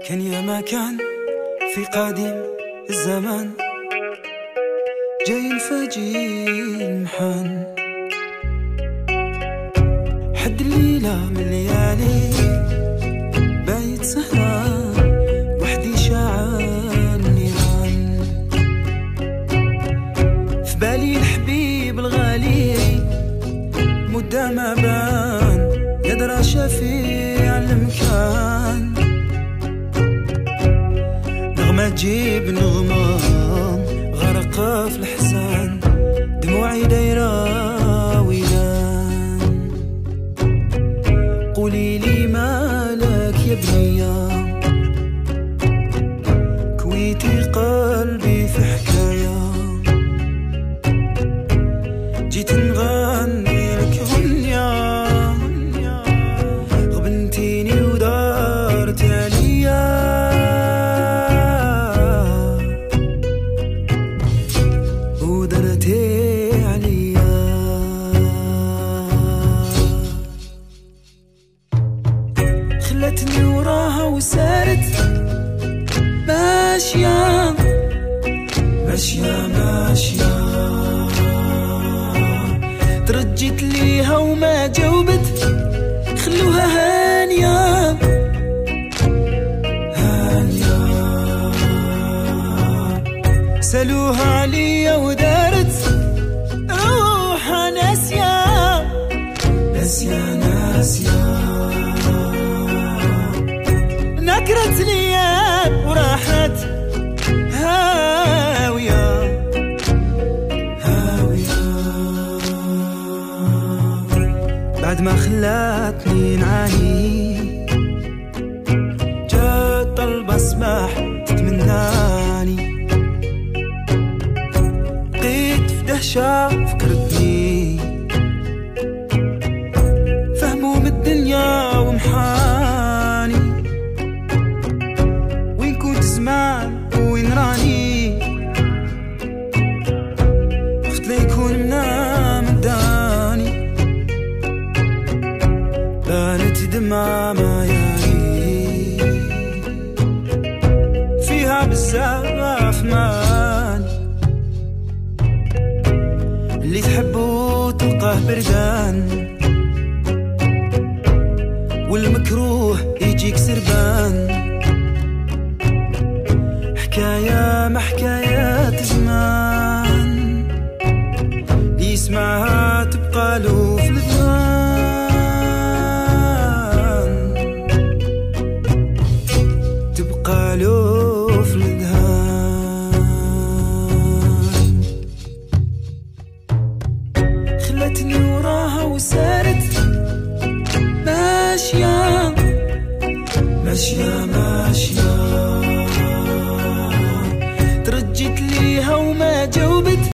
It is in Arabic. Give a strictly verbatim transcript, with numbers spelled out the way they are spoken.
كان يا ما كان في قديم الزمان جاي نفاجئ محن حد الليلة من الليالي بايت سهران وحدي شاعل النيران في بالي الحبيب الغالي مدة ما بان يدرى شفيع المكان نغمة تجيب نغمة غرقة في الحزان دموعي دايرة ويلان قولي لي مالك يا بنية كويتي قلبي في حكاية جيت نغني لك غنية غبنتيني ودارت عليا ودرتي عليا خلتني وراها وسارت ماشية ماشية ماشية ترجت ليها وما جاوبت خلوها هانية هانية سألوها عليا ودارت روحها ناسية ناسية ناسية نكرت ليا وراحت هاوية هاوية بعد ما خلاتني نعاني جات طلبة سماح تتمناني بقيت في دهشة فكرتني فهموم الدنيا ومحاني وين كنت زمان وين راني خفت ليكون منا مداني بانت دمعة ما ياري فيها بزاف ماني اللي تحبه تلقاه بردان والمكروه يجيك سربان حكاية ما حكايات زمان اللي يسمعها تبقى له